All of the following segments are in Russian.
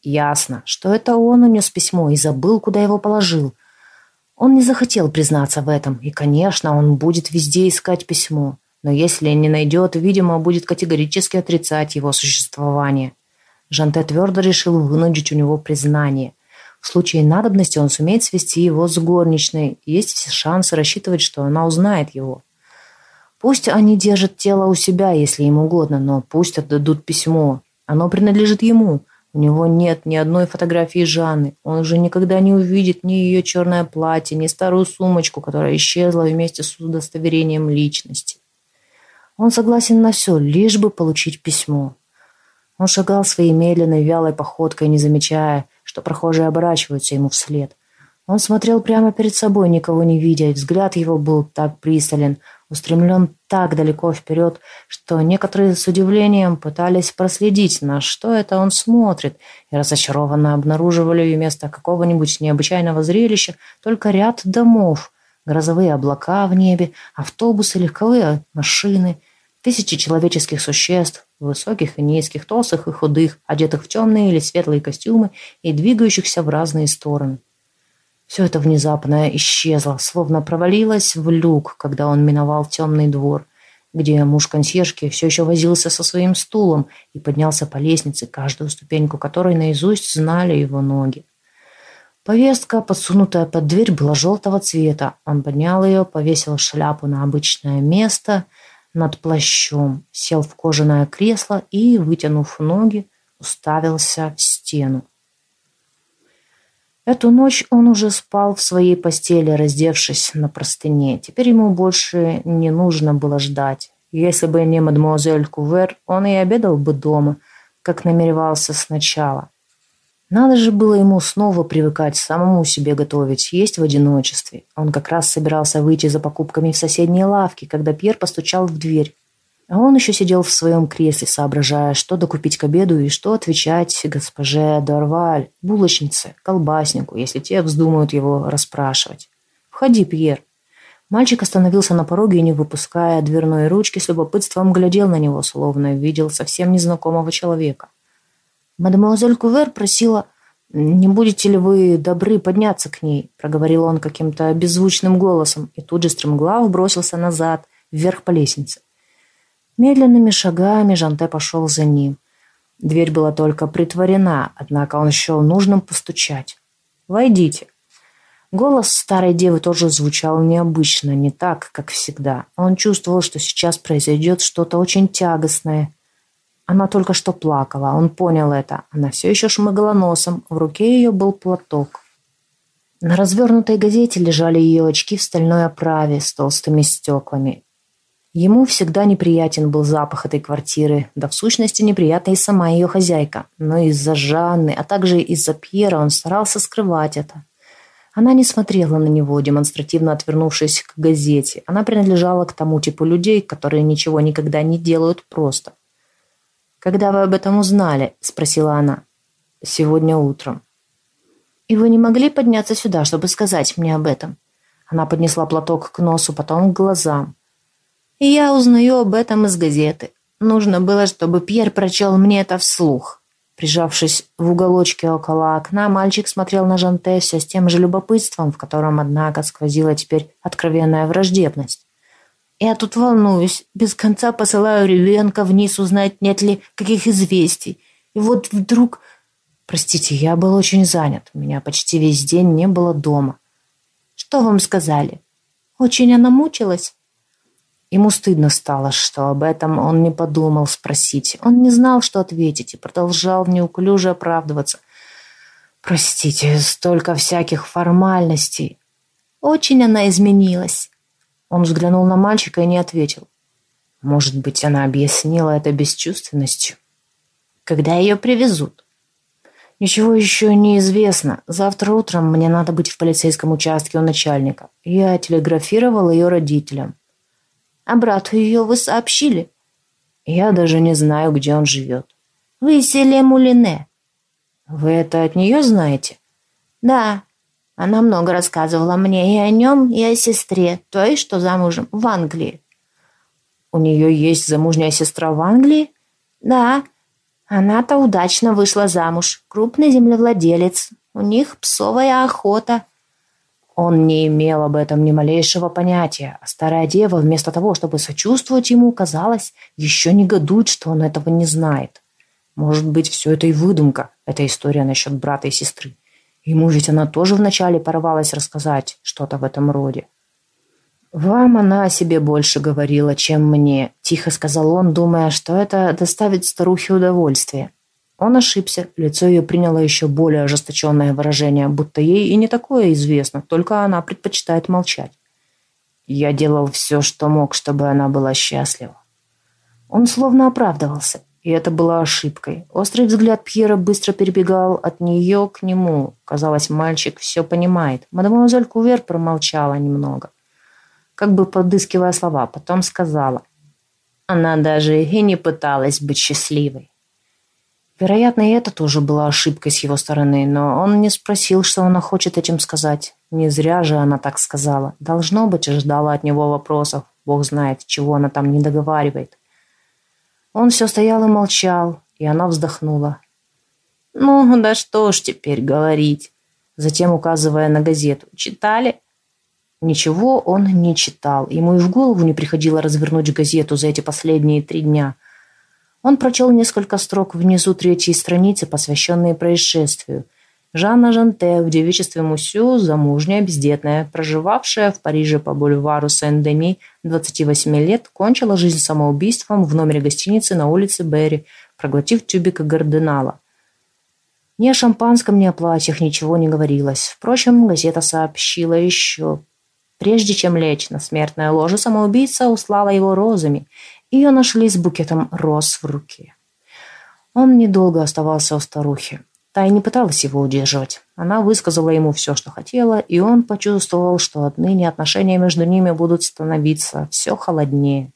Ясно, что это он унес письмо и забыл, куда его положил. Он не захотел признаться в этом, и, конечно, он будет везде искать письмо. Но если не найдет, видимо, будет категорически отрицать его существование. Жанте твердо решил вынудить у него признание. В случае надобности он сумеет свести его с горничной. Есть все шансы рассчитывать, что она узнает его. Пусть они держат тело у себя, если им угодно, но пусть отдадут письмо. Оно принадлежит ему. У него нет ни одной фотографии Жанны. Он уже никогда не увидит ни ее черное платье, ни старую сумочку, которая исчезла вместе с удостоверением личности. Он согласен на все, лишь бы получить письмо. Он шагал своей медленной, вялой походкой, не замечая, что прохожие оборачиваются ему вслед. Он смотрел прямо перед собой, никого не видя, и взгляд его был так пристален, устремлен так далеко вперед, что некоторые с удивлением пытались проследить, на что это он смотрит, и разочарованно обнаруживали вместо какого-нибудь необычайного зрелища только ряд домов, грозовые облака в небе, автобусы, легковые машины, тысячи человеческих существ, высоких и низких, толстых и худых, одетых в темные или светлые костюмы и двигающихся в разные стороны. Все это внезапно исчезло, словно провалилось в люк, когда он миновал темный двор, где муж консьержки все еще возился со своим стулом и поднялся по лестнице, каждую ступеньку которой наизусть знали его ноги. Повестка, подсунутая под дверь, была желтого цвета. Он поднял ее, повесил шляпу на обычное место над плащом, сел в кожаное кресло и, вытянув ноги, уставился в стену. Эту ночь он уже спал в своей постели, раздевшись на простыне. Теперь ему больше не нужно было ждать. Если бы не мадемуазель Кувер, он и обедал бы дома, как намеревался сначала. Надо же было ему снова привыкать самому себе готовить, есть в одиночестве. Он как раз собирался выйти за покупками в соседние лавки, когда Пьер постучал в дверь. А он еще сидел в своем кресле, соображая, что докупить к обеду и что отвечать госпоже Дорваль, булочнице, колбаснику, если те вздумают его расспрашивать. «Входи, Пьер». Мальчик остановился на пороге и, не выпуская дверной ручки, с любопытством глядел на него, словно видел совсем незнакомого человека. «Мадемуазель Кувер просила, не будете ли вы добры подняться к ней?» — проговорил он каким-то беззвучным голосом и тут же стремглав бросился назад, вверх по лестнице. Медленными шагами Жанте пошел за ним. Дверь была только притворена, однако он счел нужным постучать. «Войдите». Голос старой девы тоже звучал необычно, не так, как всегда. Он чувствовал, что сейчас произойдет что-то очень тягостное. Она только что плакала, он понял это. Она все еще шмыгала носом, в руке ее был платок. На развернутой газете лежали ее очки в стальной оправе с толстыми стеклами. Ему всегда неприятен был запах этой квартиры, да в сущности неприятна и сама ее хозяйка. Но из-за Жанны, а также из-за Пьера он старался скрывать это. Она не смотрела на него, демонстративно отвернувшись к газете. Она принадлежала к тому типу людей, которые ничего никогда не делают просто. «Когда вы об этом узнали?» – спросила она. «Сегодня утром». «И вы не могли подняться сюда, чтобы сказать мне об этом?» Она поднесла платок к носу, потом к глазам. «И я узнаю об этом из газеты. Нужно было, чтобы Пьер прочел мне это вслух». Прижавшись в уголочке около окна, мальчик смотрел на Жанте все с тем же любопытством, в котором, однако, сквозила теперь откровенная враждебность. «Я тут волнуюсь, без конца посылаю ребенка вниз узнать, нет ли каких известий. И вот вдруг...» «Простите, я был очень занят. У меня почти весь день не было дома». «Что вам сказали? Очень она мучилась?» Ему стыдно стало, что об этом он не подумал спросить. Он не знал, что ответить, и продолжал неуклюже оправдываться. «Простите, столько всяких формальностей». «Очень она изменилась». Он взглянул на мальчика и не ответил. Может быть, она объяснила это бесчувственностью. «Когда ее привезут?» «Ничего еще не известно. Завтра утром мне надо быть в полицейском участке у начальника. Я телеграфировал ее родителям». «А брату ее вы сообщили?» «Я даже не знаю, где он живет». «Вы из селе Мулине». «Вы это от нее знаете?» «Да. Она много рассказывала мне и о нем, и о сестре, той, что замужем в Англии». «У нее есть замужняя сестра в Англии?» «Да. Она-то удачно вышла замуж. Крупный землевладелец. У них псовая охота. Он не имел об этом ни малейшего понятия, а старая дева, вместо того, чтобы сочувствовать ему, казалось, еще негодует, что он этого не знает. Может быть, все это и выдумка, эта история насчет брата и сестры. Ему ведь она тоже вначале порывалась рассказать что-то в этом роде. «Вам она о себе больше говорила, чем мне», – тихо сказал он, думая, что это доставит старухе удовольствие. Он ошибся, лицо ее приняло еще более ожесточенное выражение, будто ей и не такое известно, только она предпочитает молчать. «Я делал все, что мог, чтобы она была счастлива». Он словно оправдывался, и это было ошибкой. Острый взгляд Пьера быстро перебегал от нее к нему. Казалось, мальчик все понимает. Мадемуазель Кувер промолчала немного, как бы подыскивая слова, потом сказала: «Она даже и не пыталась быть счастливой». Вероятно, и это тоже была ошибкой с его стороны, но он не спросил, что она хочет этим сказать. Не зря же она так сказала. Должно быть, ждала от него вопросов. Бог знает, чего она там не договаривает. Он все стоял и молчал, и она вздохнула. «Ну, да что ж теперь говорить?» Затем, указывая на газету: «Читали?» Ничего он не читал. Ему и в голову не приходило развернуть газету за эти последние 3 дня. Он прочел несколько строк внизу 3-й страницы, посвященные происшествию. Жанна Жанте в девичестве Мусю, замужняя, бездетная, проживавшая в Париже по бульвару Сен-Дени, 28 лет, кончила жизнь самоубийством в номере гостиницы на улице Берри, проглотив тюбик гарденала. Ни о шампанском, ни о платьях ничего не говорилось. Впрочем, газета сообщила еще. Прежде чем лечь на смертное ложе, самоубийца услала его розами. Ее нашли с букетом роз в руке. Он недолго оставался у старухи. Та и не пыталась его удерживать. Она высказала ему все, что хотела, и он почувствовал, что отныне отношения между ними будут становиться все холоднее.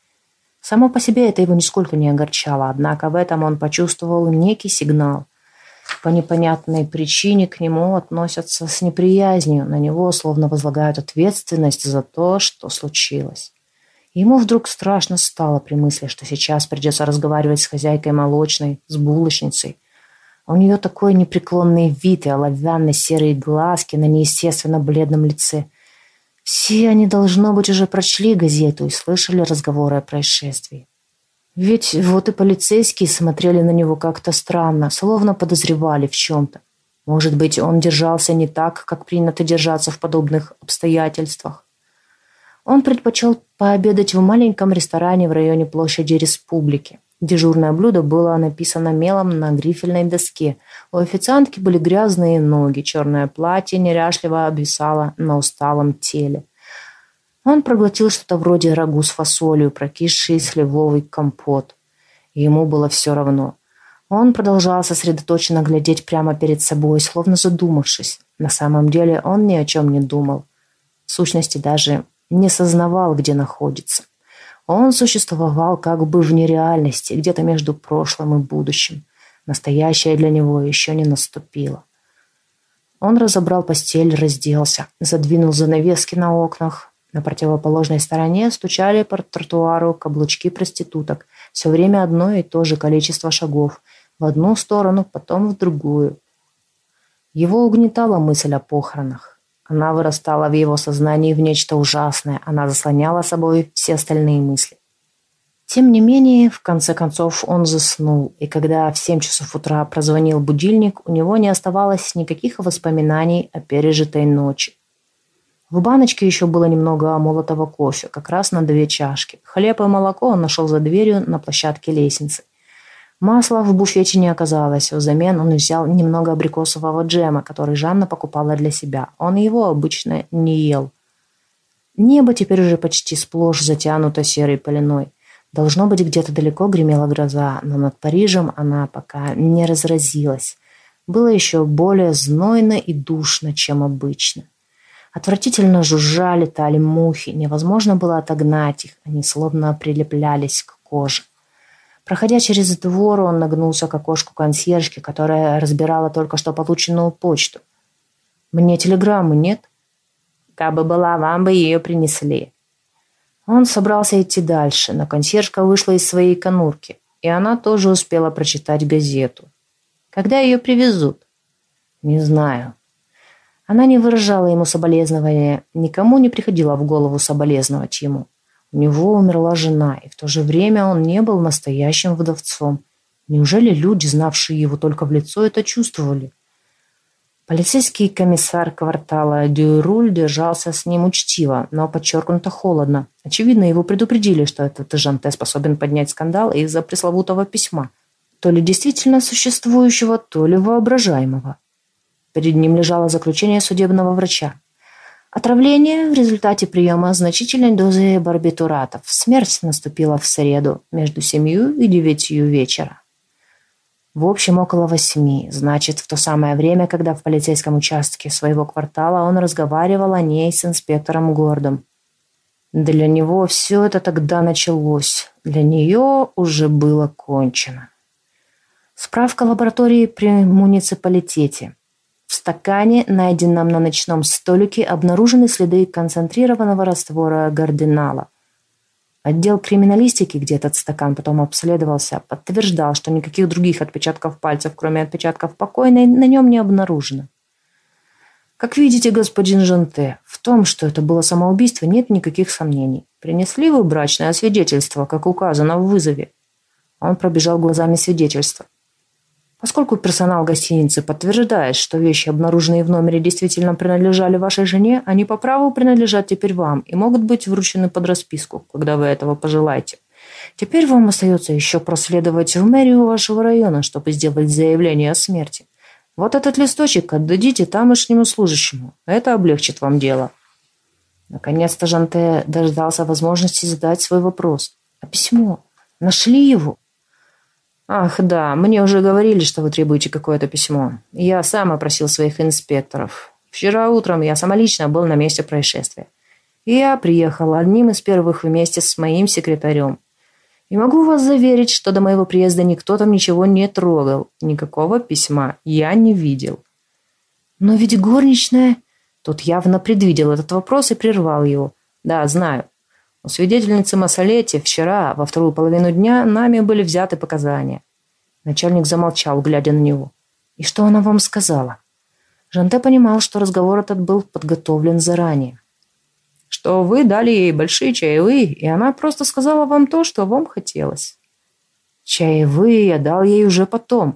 Само по себе это его нисколько не огорчало, однако в этом он почувствовал некий сигнал. По непонятной причине к нему относятся с неприязнью, на него словно возлагают ответственность за то, что случилось. Ему вдруг страшно стало при мысли, что сейчас придется разговаривать с хозяйкой молочной, с булочницей. У нее такой непреклонный вид и оловянно-серые глазки на неестественно бледном лице. Все они, должно быть, уже прочли газету и слышали разговоры о происшествии. Ведь вот и полицейские смотрели на него как-то странно, словно подозревали в чем-то. Может быть, он держался не так, как принято держаться в подобных обстоятельствах. Он предпочел пообедать в маленьком ресторане в районе площади Республики. Дежурное блюдо было написано мелом на грифельной доске. У официантки были грязные ноги, черное платье неряшливо обвисало на усталом теле. Он проглотил что-то вроде рагу с фасолью, прокисший сливовый компот. Ему было все равно. Он продолжал сосредоточенно глядеть прямо перед собой, словно задумавшись. На самом деле он ни о чем не думал. В сущности, даже не сознавал, где находится. Он существовал как бы в нереальности, где-то между прошлым и будущим. Настоящее для него еще не наступило. Он разобрал постель, разделся, задвинул занавески на окнах. На противоположной стороне стучали по тротуару каблучки проституток. Все время одно и то же количество шагов. В одну сторону, потом в другую. Его угнетала мысль о похоронах. Она вырастала в его сознании в нечто ужасное. Она заслоняла собой все остальные мысли. Тем не менее, в конце концов, он заснул. И когда в 7 часов утра прозвонил будильник, у него не оставалось никаких воспоминаний о пережитой ночи. В баночке еще было немного молотого кофе, как раз на 2 чашки. Хлеб и молоко он нашел за дверью на площадке лестницы. Масла в буфете не оказалось. Взамен он взял немного абрикосового джема, который Жанна покупала для себя. Он его обычно не ел. Небо теперь уже почти сплошь затянуто серой пеленой. Должно быть, где-то далеко гремела гроза, но над Парижем она пока не разразилась. Было еще более знойно и душно, чем обычно. Отвратительно жужжали, летали мухи. Невозможно было отогнать их. Они словно прилеплялись к коже. Проходя через двор, он нагнулся к окошку консьержки, которая разбирала только что полученную почту. «Мне телеграммы нет?» «Кабы была, вам бы ее принесли». Он собрался идти дальше, но консьержка вышла из своей конурки. и она тоже успела прочитать газету. Когда ее привезут? Не знаю. Она не выражала ему соболезнования, никому не приходило в голову соболезновать ему. У него умерла жена, и в то же время он не был настоящим вдовцом. Неужели люди, знавшие его только в лицо, это чувствовали? Полицейский комиссар квартала Дюруль держался с ним учтиво, но подчеркнуто холодно. Очевидно, его предупредили, что этот Жанте способен поднять скандал из-за пресловутого письма, то ли действительно существующего, то ли воображаемого. Перед ним лежало заключение судебного врача. Отравление в результате приема значительной дозы барбитуратов. Смерть наступила в среду между 7 и 9 вечера. В общем, около 8, значит, в то самое время, когда в полицейском участке своего квартала он разговаривал о ней с инспектором Гордом. Для него все это тогда началось, для нее уже было кончено. Справка лаборатории при муниципалитете. В стакане, найденном на ночном столике, обнаружены следы концентрированного раствора гарденала. Отдел криминалистики, где этот стакан потом обследовался, подтверждал, что никаких других отпечатков пальцев, кроме отпечатков покойной, на нем не обнаружено. Как видите, господин Жанте, в том, что это было самоубийство, нет никаких сомнений. Принесли вы брачное свидетельство, как указано в вызове? Он пробежал глазами свидетельство. Поскольку персонал гостиницы подтверждает, что вещи, обнаруженные в номере, действительно принадлежали вашей жене, они по праву принадлежат теперь вам и могут быть вручены под расписку, когда вы этого пожелаете. Теперь вам остается еще проследовать в мэрию вашего района, чтобы сделать заявление о смерти. Вот этот листочек отдадите тамошнему служащему. Это облегчит вам дело. Наконец-то Жанте дождался возможности задать свой вопрос. А письмо? Нашли его? «Ах, да, мне уже говорили, что вы требуете какое-то письмо. Я сам опросил своих инспекторов. Вчера утром я самолично был на месте происшествия. И я приехал одним из первых вместе с моим секретарем. И могу вас заверить, что до моего приезда никто там ничего не трогал. Никакого письма я не видел». «Но ведь горничная...» Тут явно предвидел этот вопрос и прервал его. «Да, знаю. У свидетельницы Массолетти вчера, во вторую половину дня, нами были взяты показания». Начальник замолчал, глядя на него. «И что она вам сказала?» Жанте понимал, что разговор этот был подготовлен заранее. «Что вы дали ей большие чаевые, и она просто сказала вам то, что вам хотелось». «Чаевые я дал ей уже потом».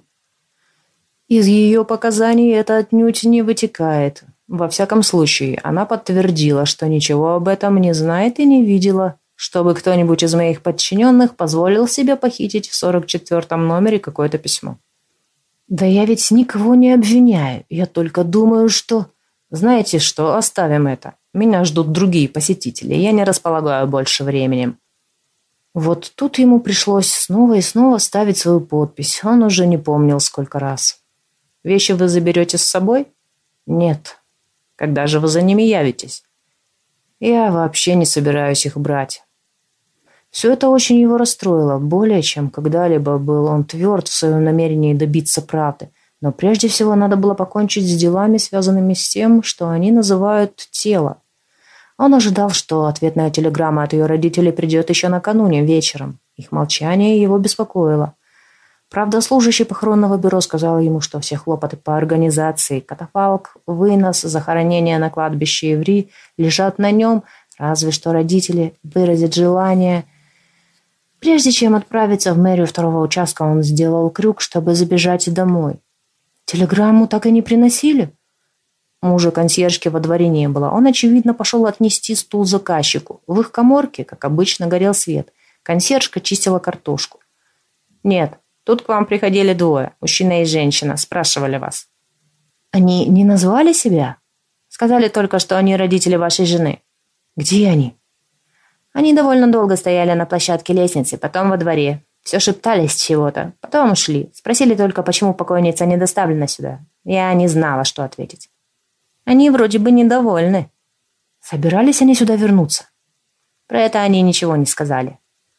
«Из ее показаний это отнюдь не вытекает. Во всяком случае, она подтвердила, что ничего об этом не знает и не видела, чтобы кто-нибудь из моих подчиненных позволил себе похитить в 44-м номере какое-то письмо». «Да я ведь никого не обвиняю. Я только думаю, что...» «Знаете что, оставим это. Меня ждут другие посетители. Я не располагаю больше временем». Вот тут ему пришлось снова и снова ставить свою подпись. Он уже не помнил, сколько раз. «Вещи вы заберете с собой?» «Нет». «Когда же вы за ними явитесь?» «Я вообще не собираюсь их брать». Все это очень его расстроило. Более чем когда-либо был он тверд в своем намерении добиться правды. Но прежде всего надо было покончить с делами, связанными с тем, что они называют тело. Он ожидал, что ответная телеграмма от ее родителей придет еще накануне вечером. Их молчание его беспокоило. Правда, служащий похоронного бюро сказал ему, что все хлопоты по организации, катафалк, вынос, захоронение на кладбище Иври лежат на нем, разве что родители выразят желание. Прежде чем отправиться в мэрию второго участка, он сделал крюк, чтобы забежать домой. Телеграмму так и не приносили? Мужа консьержки во дворе не было. Он, очевидно, пошел отнести стул заказчику. В их каморке, как обычно, горел свет. Консьержка чистила картошку. «Нет. Тут к вам приходили двое, мужчина и женщина, спрашивали вас». «Они не назвали себя?» «Сказали только, что они родители вашей жены». «Где они?» «Они довольно долго стояли на площадке лестницы, потом во дворе. Все шептались чего-то, потом ушли. Спросили только, почему покойница не доставлена сюда. Я не знала, что ответить. Они вроде бы недовольны». «Собирались они сюда вернуться?» «Про это они ничего не сказали».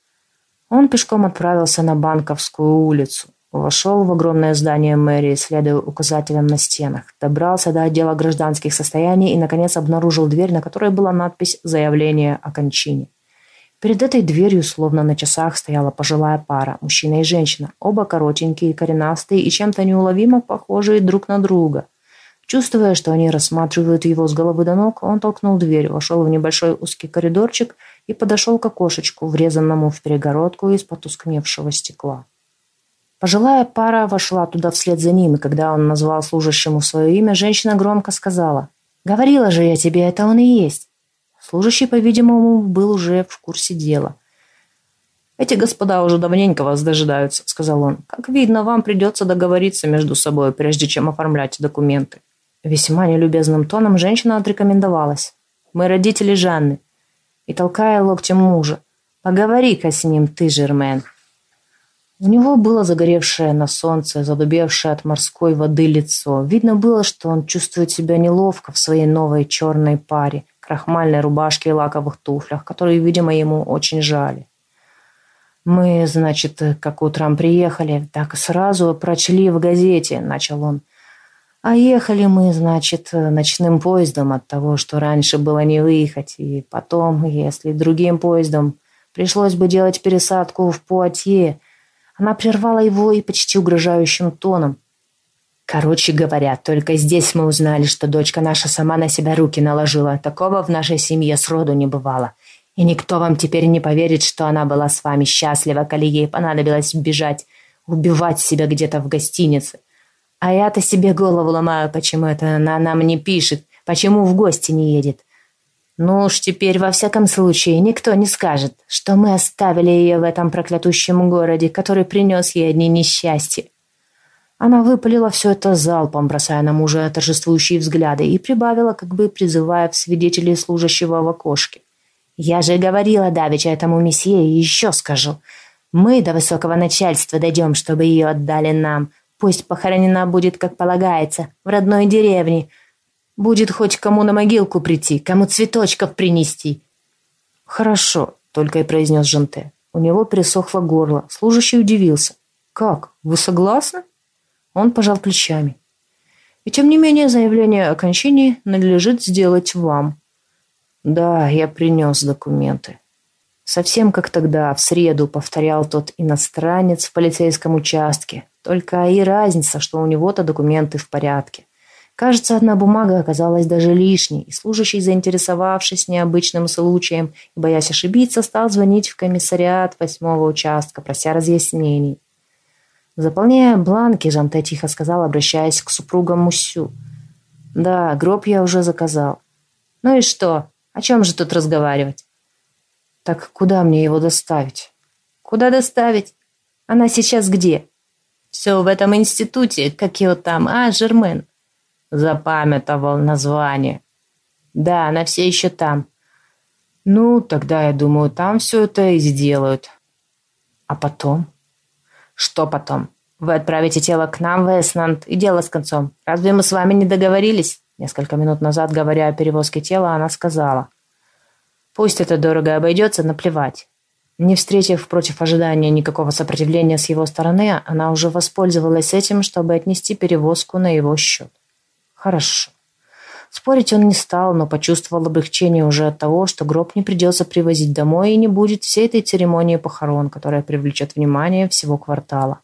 Он пешком отправился на Банковскую улицу, вошел в огромное здание мэрии, следуя указателям на стенах, добрался до отдела гражданских состояний и, наконец, обнаружил дверь, на которой была надпись «Заявление о кончине». Перед этой дверью, словно на часах, стояла пожилая пара, мужчина и женщина, оба коротенькие, коренастые и чем-то неуловимо похожие друг на друга. Чувствуя, что они рассматривают его с головы до ног, он толкнул дверь, вошел в небольшой узкий коридорчик и подошел к окошечку, врезанному в перегородку из потускневшего стекла. Пожилая пара вошла туда вслед за ним, и когда он назвал служащему свое имя, женщина громко сказала: «Говорила же я тебе, это он и есть». Служащий, по-видимому, был уже в курсе дела. «Эти господа уже давненько вас дожидаются», — сказал он. «Как видно, вам придется договориться между собой, прежде чем оформлять документы». Весьма нелюбезным тоном женщина отрекомендовалась: «Мы родители Жанны». И, толкая локтем мужа: «Поговори-ка с ним ты, Жермен». У него было загоревшее на солнце, задубевшее от морской воды лицо. Видно было, что он чувствует себя неловко в своей новой черной паре, крахмальной рубашке и лаковых туфлях, которые, видимо, ему очень жали. «Мы, значит, как утром приехали, так сразу прочли в газете», — начал он. «А ехали мы, значит, ночным поездом от того, что раньше было не выехать, и потом, если другим поездом пришлось бы делать пересадку в Пуатье». Она прервала его и почти угрожающим тоном: «Короче говоря, только здесь мы узнали, что дочка наша сама на себя руки наложила. Такого в нашей семье сроду не бывало. И никто вам теперь не поверит, что она была с вами счастлива, коли ей понадобилось бежать, убивать себя где-то в гостинице. А я-то себе голову ломаю, почему это она нам не пишет, почему в гости не едет. Ну уж теперь, во всяком случае, никто не скажет, что мы оставили ее в этом проклятущем городе, который принес ей одни несчастья». Она выпалила все это залпом, бросая на мужа торжествующие взгляды, и прибавила, как бы призывая в свидетелей служащего в окошке: «Я же говорила давеча этому месье, и еще скажу. Мы до высокого начальства дойдем, чтобы ее отдали нам. Пусть похоронена будет, как полагается, в родной деревне. Будет хоть кому на могилку прийти, кому цветочков принести». «Хорошо», — только и произнес Жанте. У него пересохло горло. Служащий удивился: «Как? Вы согласны?» Он пожал плечами. «И тем не менее заявление о кончине надлежит сделать вам». «Да, я принес документы». Совсем как тогда, в среду, повторял тот иностранец в полицейском участке. Только и разница, что у него-то документы в порядке. Кажется, одна бумага оказалась даже лишней, и служащий, заинтересовавшись необычным случаем и боясь ошибиться, стал звонить в комиссариат 8-го участка, прося разъяснений. Заполняя бланки, Жанте тихо сказал, обращаясь к супругам Муссю: «Да, гроб я уже заказал». «Ну и что? О чем же тут разговаривать?» «Так куда мне его доставить?» «Куда доставить? Она сейчас где?» «Все в этом институте, как его там, Жермен». «Запамятовал название». «Да, она все еще там». «Ну, тогда, я думаю, там все это и сделают». «А потом?» «Что потом? Вы отправите тело к нам в Эснанд, и дело с концом. Разве мы с вами не договорились?» Несколько минут назад, говоря о перевозке тела, она сказала: «Пусть это дорого обойдется, наплевать». Не встретив против ожидания никакого сопротивления с его стороны, она уже воспользовалась этим, чтобы отнести перевозку на его счет. Хорошо. Спорить он не стал, но почувствовал облегчение уже от того, что гроб не придется привозить домой и не будет всей этой церемонии похорон, которая привлечет внимание всего квартала.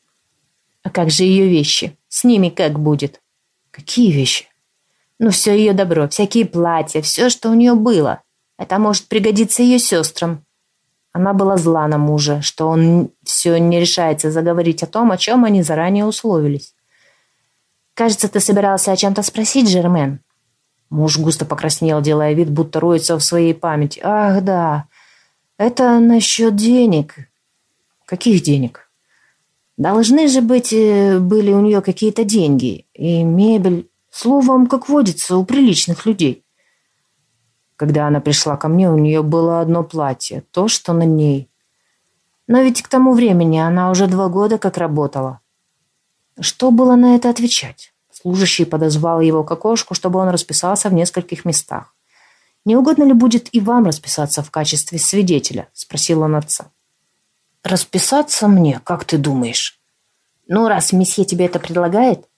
«А как же ее вещи? С ними как будет?» «Какие вещи?» «Ну, все ее добро, всякие платья, все, что у нее было. Это может пригодиться ее сестрам». Она была зла на мужа, что он все не решается заговорить о том, о чем они заранее условились. «Кажется, ты собирался о чем-то спросить, Жермен?» Муж густо покраснел, делая вид, будто роется в своей памяти. «Ах, да, это насчет денег». «Каких денег?» «Должны же быть, были у нее какие-то деньги и мебель. Словом, как водится, у приличных людей». Когда она пришла ко мне, у нее было одно платье, то, что на ней. Но ведь к тому времени она уже 2 года как работала. Что было на это отвечать? Служащий подозвал его к окошку, чтобы он расписался в нескольких местах. «Не угодно ли будет и вам расписаться в качестве свидетеля?» – спросил он отца. «Расписаться мне, как ты думаешь?» «Ну, раз месье тебе это предлагает,